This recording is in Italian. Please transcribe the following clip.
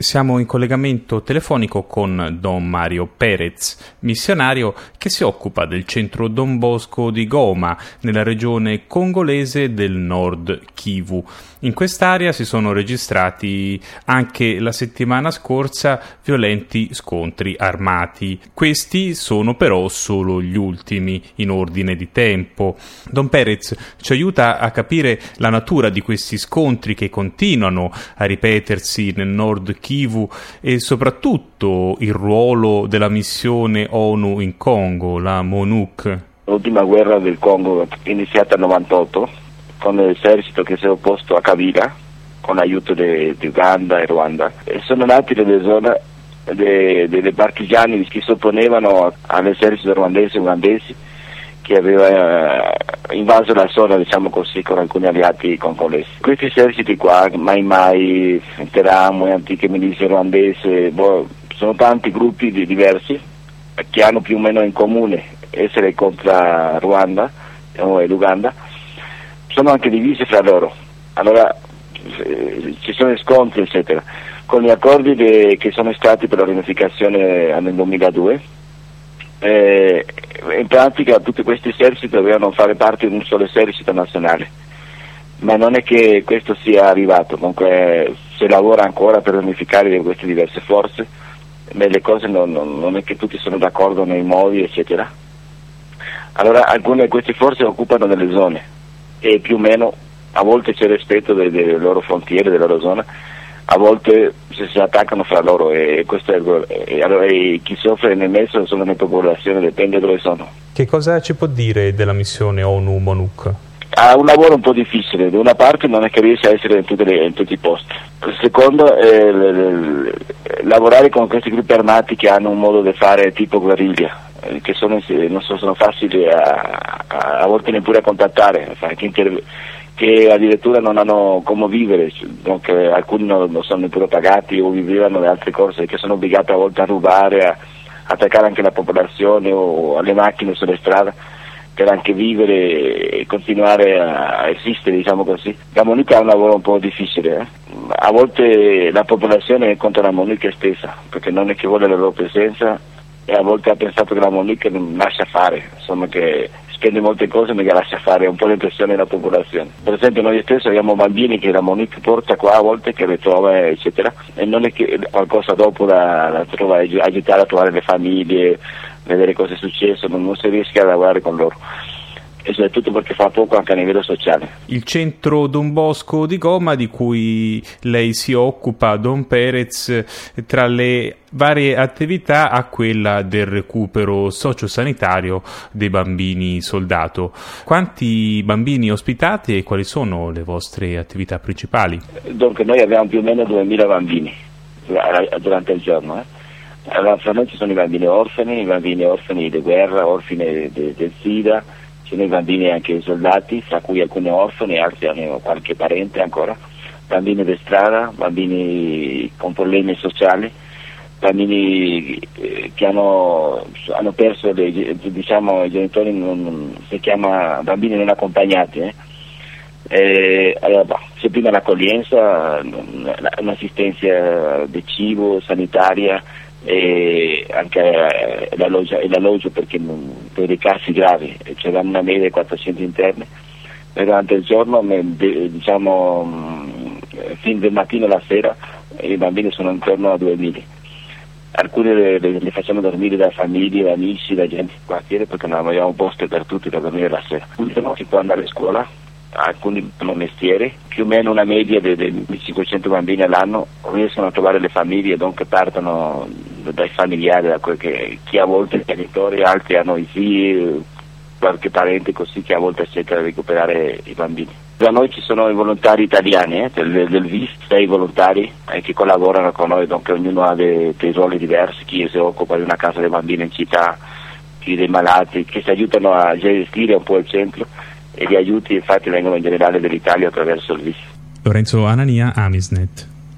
Siamo in collegamento telefonico con Don Mario Perez, missionario che si occupa del centro Don Bosco di Goma, nella regione congolese del Nord Kivu. In quest'area si sono registrati anche la settimana scorsa violenti scontri armati. Questi sono però solo gli ultimi in ordine di tempo. Don Perez ci aiuta a capire la natura di questi scontri che continuano a ripetersi nel Nord Kivu e soprattutto il ruolo della missione ONU in Congo, la MONUC. L'ultima guerra del Congo è iniziata nel 98 con l'esercito che si è opposto a Kabila con l'aiuto di Uganda e Rwanda, e sono nati delle zone dei partigiani che si opponevano all'esercito rwandese e ugandesi che aveva invaso la zona, diciamo così, con alcuni alleati congolesi. Questi eserciti qua, Mai Mai, Teramo, antiche milizie rwandese, sono tanti gruppi diversi che hanno più o meno in comune essere contro Rwanda e l'Uganda. Sono anche divisi fra loro, allora ci sono scontri eccetera. Con gli accordi che sono stati per la riunificazione nel 2002, in pratica tutti questi eserciti dovevano fare parte di un solo esercito nazionale, ma non è che questo sia arrivato, comunque si lavora ancora per unificare queste diverse forze, ma le cose non è che tutti sono d'accordo nei modi eccetera. Allora alcune di queste forze occupano delle zone e più o meno a volte c'è rispetto delle loro frontiere, della loro zona, a volte si attaccano fra loro, e questo allora chi soffre nel mezzo sono le popolazioni, dipende dove sono. Che cosa ci può dire della missione ONU MONUC? Ha un lavoro un po' difficile, da una parte non è che riesce a essere in tutti i posti, il secondo è lavorare con questi gruppi armati che hanno un modo di fare tipo guerriglia, che sono facili a volte neppure a contattare, che addirittura non hanno come vivere, alcuni non sono neppure pagati o vivevano le altre cose, che sono obbligati a volte a rubare, a attaccare anche la popolazione o alle macchine sulle strade per anche vivere e continuare a esistere, diciamo così. La MONUC ha un lavoro un po' difficile, A volte la popolazione è contro la MONUC stessa, perché non è che vuole la loro presenza, e a volte ha pensato che la MONUC non lascia fare, insomma, che spende molte cose ma che lascia fare, è un po' l'impressione della popolazione. Per esempio noi stessi abbiamo bambini che la MONUC porta qua a volte, che le trova eccetera, e non è che qualcosa dopo la trova, aiutare a trovare le famiglie, vedere cosa è successo, non si riesce a lavorare con loro, e soprattutto perché fa poco anche a livello sociale. Il centro Don Bosco di Goma, di cui lei si occupa, Don Perez, tra le varie attività ha quella del recupero sociosanitario dei bambini soldato. Quanti bambini ospitati e quali sono le vostre attività principali? Dunque noi abbiamo più o meno 2000 bambini durante il giorno, Allora, fra noi ci sono i bambini orfani di guerra, orfani del SIDA, ci sono i bambini anche soldati, fra cui alcuni orfani, altri hanno qualche parente ancora, bambini di strada, bambini con problemi sociali, bambini che hanno perso i genitori, si chiama bambini non accompagnati. Allora, c'è prima l'accoglienza, un'assistenza di cibo, sanitaria, e anche l'alloggio per i casi gravi, c'è una media di 400 interne, e durante il giorno, fin del mattino alla sera, i bambini sono intorno a 2000. Alcuni li facciamo dormire da famiglie, da amici, da gente del quartiere, perché non abbiamo posti per tutti da dormire la sera. Alcuni si può andare a scuola, alcuni fanno mestiere, più o meno una media di 500 bambini all'anno riescono a trovare le famiglie, dunque partono dai familiari, chi a volte è genitori, altri hanno i figli, qualche parente così, che a volte cerca di recuperare i bambini. Da noi ci sono i volontari italiani, del VIS, 6 volontari che collaborano con noi, dunque ognuno ha dei ruoli diversi, chi si occupa di una casa dei bambini in città, chi dei malati, che si aiutano a gestire un po' il centro, e gli aiuti infatti vengono in generale dall'Italia attraverso il VIS. Lorenzo Anania, Amisnet.